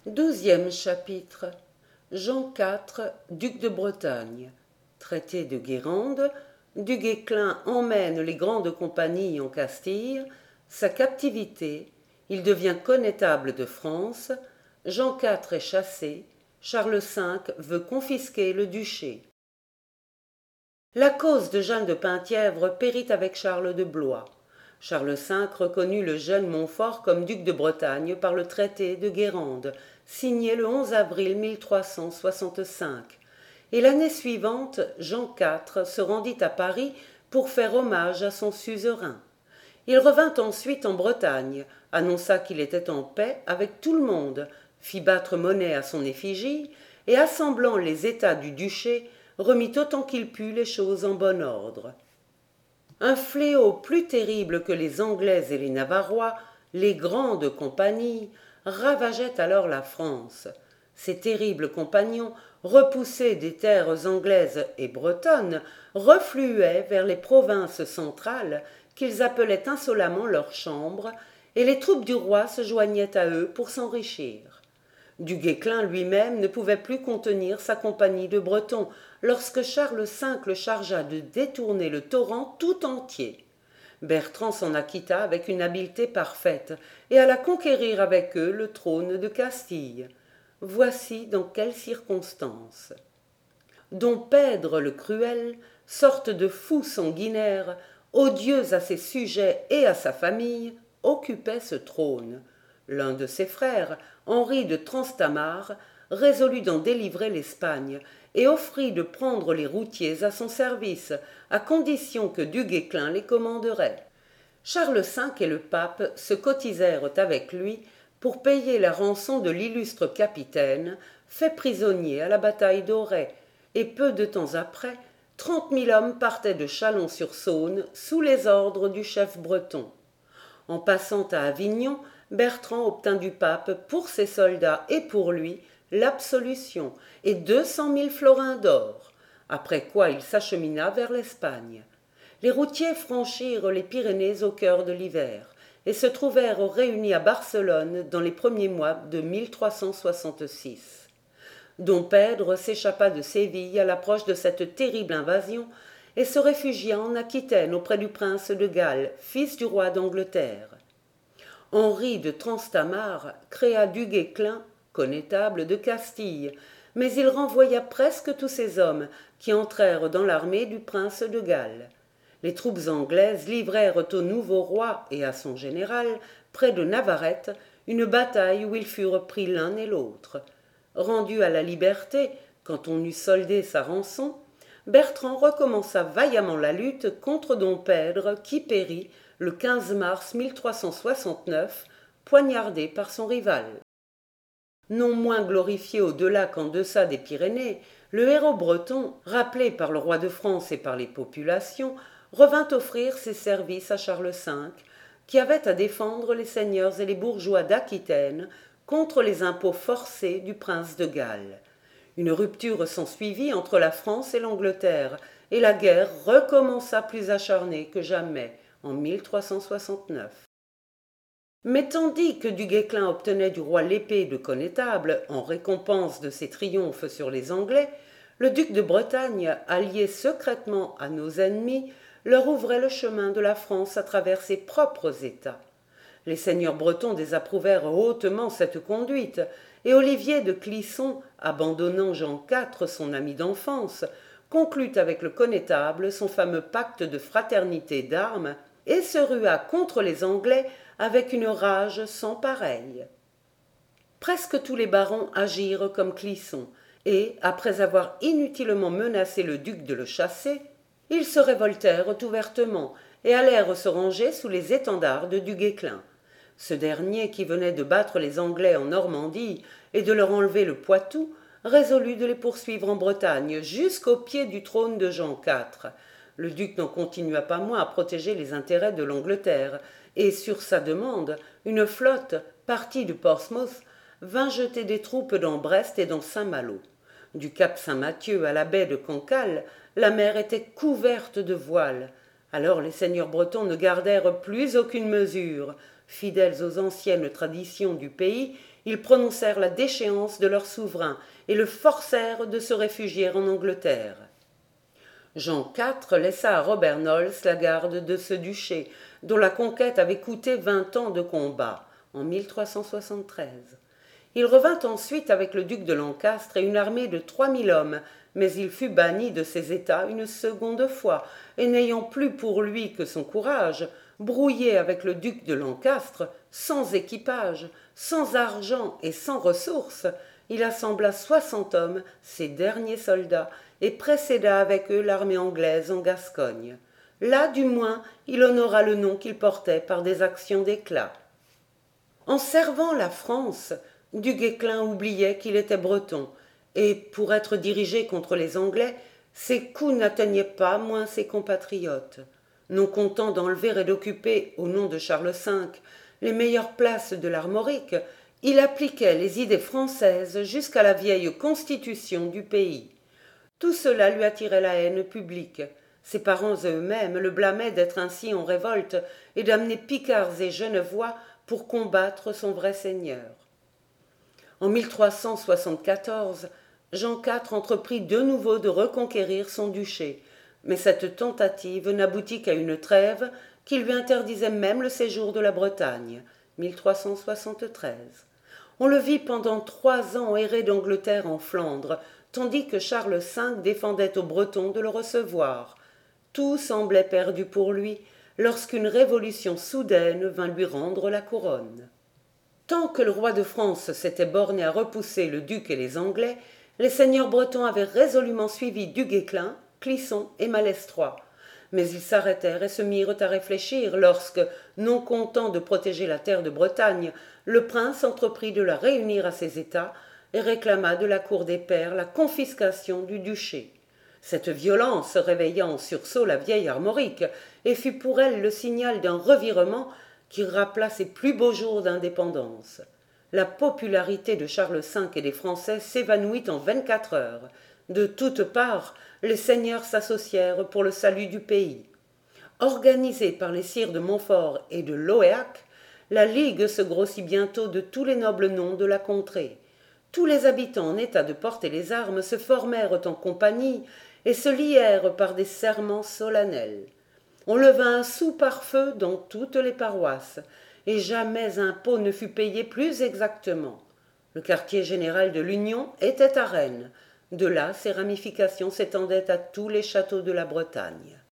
12e chapitre. Jean IV, duc de Bretagne. Traité de Guérande. Du Guesclin emmène les grandes compagnies en Castille. Sa captivité. Il devient connétable de France. Jean IV est chassé. Charles V veut confisquer le duché. La cause de Jeanne de Penthièvre périt avec Charles de Blois. Charles V reconnut le jeune Montfort comme duc de Bretagne par le traité de Guérande, signé le 11 avril 1365, et l'année suivante, Jean IV se rendit à Paris pour faire hommage à son suzerain. Il revint ensuite en Bretagne, annonça qu'il était en paix avec tout le monde, fit battre monnaie à son effigie, et assemblant les états du duché, remit autant qu'il put les choses en bon ordre. Un fléau plus terrible que les Anglais et les Navarois, les grandes compagnies, ravageait alors la France. Ces terribles compagnons, repoussés des terres anglaises et bretonnes, refluaient vers les provinces centrales qu'ils appelaient insolemment leurs chambres, et les troupes du roi se joignaient à eux pour s'enrichir. Du Guesclin lui-même ne pouvait plus contenir sa compagnie de Bretons, lorsque Charles V le chargea de détourner le torrent tout entier. Bertrand s'en acquitta avec une habileté parfaite, et alla conquérir avec eux le trône de Castille. Voici dans quelles circonstances. Dom Pèdre le Cruel, sorte de fou sanguinaire, odieux à ses sujets et à sa famille, occupait ce trône. L'un de ses frères, Henri de Transtamare, résolut d'en délivrer l'Espagne et offrit de prendre les routiers à son service, à condition que du Guesclin les commanderait. Charles V et le pape se cotisèrent avec lui pour payer la rançon de l'illustre capitaine, fait prisonnier à la bataille d'Auray, et peu de temps après, 30 000 hommes partaient de Chalon-sur-Saône sous les ordres du chef breton. En passant à Avignon, Bertrand obtint du pape pour ses soldats et pour lui l'absolution et 200 000 florins d'or, après quoi il s'achemina vers l'Espagne. Les routiers franchirent les Pyrénées au cœur de l'hiver et se trouvèrent réunis à Barcelone dans les premiers mois de 1366. Dom Pèdre s'échappa de Séville à l'approche de cette terrible invasion et se réfugia en Aquitaine auprès du prince de Galles, fils du roi d'Angleterre. Henri de Transtamare créa du Guesclin connétable de Castille, mais il renvoya presque tous ses hommes qui entrèrent dans l'armée du prince de Galles. Les troupes anglaises livrèrent au nouveau roi et à son général, près de Navarette, une bataille où ils furent pris l'un et l'autre. Rendu à la liberté, quand on eut soldé sa rançon, Bertrand recommença vaillamment la lutte contre Dom Pèdre qui périt le 15 mars 1369, poignardé par son rival. Non moins glorifié au-delà qu'en deçà des Pyrénées, le héros breton, rappelé par le roi de France et par les populations, revint offrir ses services à Charles V, qui avait à défendre les seigneurs et les bourgeois d'Aquitaine contre les impôts forcés du prince de Galles. Une rupture s'ensuivit entre la France et l'Angleterre, et la guerre recommença plus acharnée que jamais en 1369. Mais tandis que du Guesclin obtenait du roi l'épée de connétable en récompense de ses triomphes sur les Anglais, le duc de Bretagne, allié secrètement à nos ennemis, leur ouvrait le chemin de la France à travers ses propres États. Les seigneurs bretons désapprouvèrent hautement cette conduite, et Olivier de Clisson, abandonnant Jean IV, son ami d'enfance, conclut avec le connétable son fameux pacte de fraternité d'armes et se rua contre les Anglais avec une rage sans pareille. Presque tous les barons agirent comme Clisson, et, après avoir inutilement menacé le duc de le chasser, ils se révoltèrent ouvertement et allèrent se ranger sous les étendards de du Guesclin. Ce dernier, qui venait de battre les Anglais en Normandie et de leur enlever le Poitou, résolut de les poursuivre en Bretagne jusqu'au pied du trône de Jean IV. Le duc n'en continua pas moins à protéger les intérêts de l'Angleterre, et sur sa demande, une flotte, partie de Portsmouth, vint jeter des troupes dans Brest et dans Saint-Malo. Du cap Saint-Mathieu à la baie de Cancale, la mer était couverte de voiles. Alors les seigneurs bretons ne gardèrent plus aucune mesure. Fidèles aux anciennes traditions du pays, ils prononcèrent la déchéance de leur souverain et le forcèrent de se réfugier en Angleterre. Jean IV laissa à Robert Knollys la garde de ce duché, dont la conquête avait coûté 20 ans de combats, en 1373. Il revint ensuite avec le duc de Lancastre et une armée de 3000 hommes, mais il fut banni de ses États une seconde fois, et n'ayant plus pour lui que son courage, brouillé avec le duc de Lancastre, sans équipage, sans argent et sans ressources, il assembla 60 hommes, ses derniers soldats, et précéda avec eux l'armée anglaise en Gascogne. Là, du moins, il honora le nom qu'il portait par des actions d'éclat. En servant la France, Du Guesclin oubliait qu'il était breton, et pour être dirigé contre les Anglais, ses coups n'atteignaient pas moins ses compatriotes. Non content d'enlever et d'occuper, au nom de Charles V, les meilleures places de l'Armorique, il appliquait les idées françaises jusqu'à la vieille constitution du pays. Tout cela lui attirait la haine publique. Ses parents eux-mêmes le blâmaient d'être ainsi en révolte et d'amener Picards et Genevois pour combattre son vrai seigneur. En 1374, Jean IV entreprit de nouveau de reconquérir son duché, mais cette tentative n'aboutit qu'à une trêve qui lui interdisait même le séjour de la Bretagne, 1373. On le vit pendant 3 ans errer d'Angleterre en Flandre, tandis que Charles V défendait aux Bretons de le recevoir. Tout semblait perdu pour lui, lorsqu'une révolution soudaine vint lui rendre la couronne. Tant que le roi de France s'était borné à repousser le duc et les Anglais, les seigneurs bretons avaient résolument suivi Du Guesclin, Clisson et Malestroit. Mais ils s'arrêtèrent et se mirent à réfléchir lorsque, non content de protéger la terre de Bretagne, le prince entreprit de la réunir à ses États et réclama de la cour des pairs la confiscation du duché. Cette violence réveilla en sursaut la vieille Armorique et fut pour elle le signal d'un revirement qui rappela ses plus beaux jours d'indépendance. La popularité de Charles V et des Français s'évanouit en 24 heures. De toutes parts, les seigneurs s'associèrent pour le salut du pays. Organisée par les sires de Montfort et de Loéac, la Ligue se grossit bientôt de tous les nobles noms de la contrée. Tous les habitants en état de porter les armes se formèrent en compagnie et se lièrent par des serments solennels. On leva un sou par feu dans toutes les paroisses, et jamais impôt ne fut payé plus exactement. Le quartier général de l'Union était à Rennes. De là, ses ramifications s'étendaient à tous les châteaux de la Bretagne.